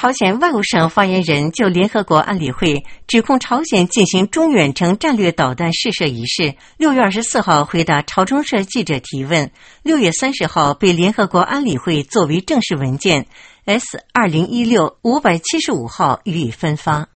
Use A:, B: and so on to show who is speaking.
A: 朝鲜外务省发言人就联合国安理会指控朝鲜进行中远程战略导弹试射一事，6月24号回答朝中社记者提问，6月30号被联合国安理会作为正式文件 S2016-575号予以分发。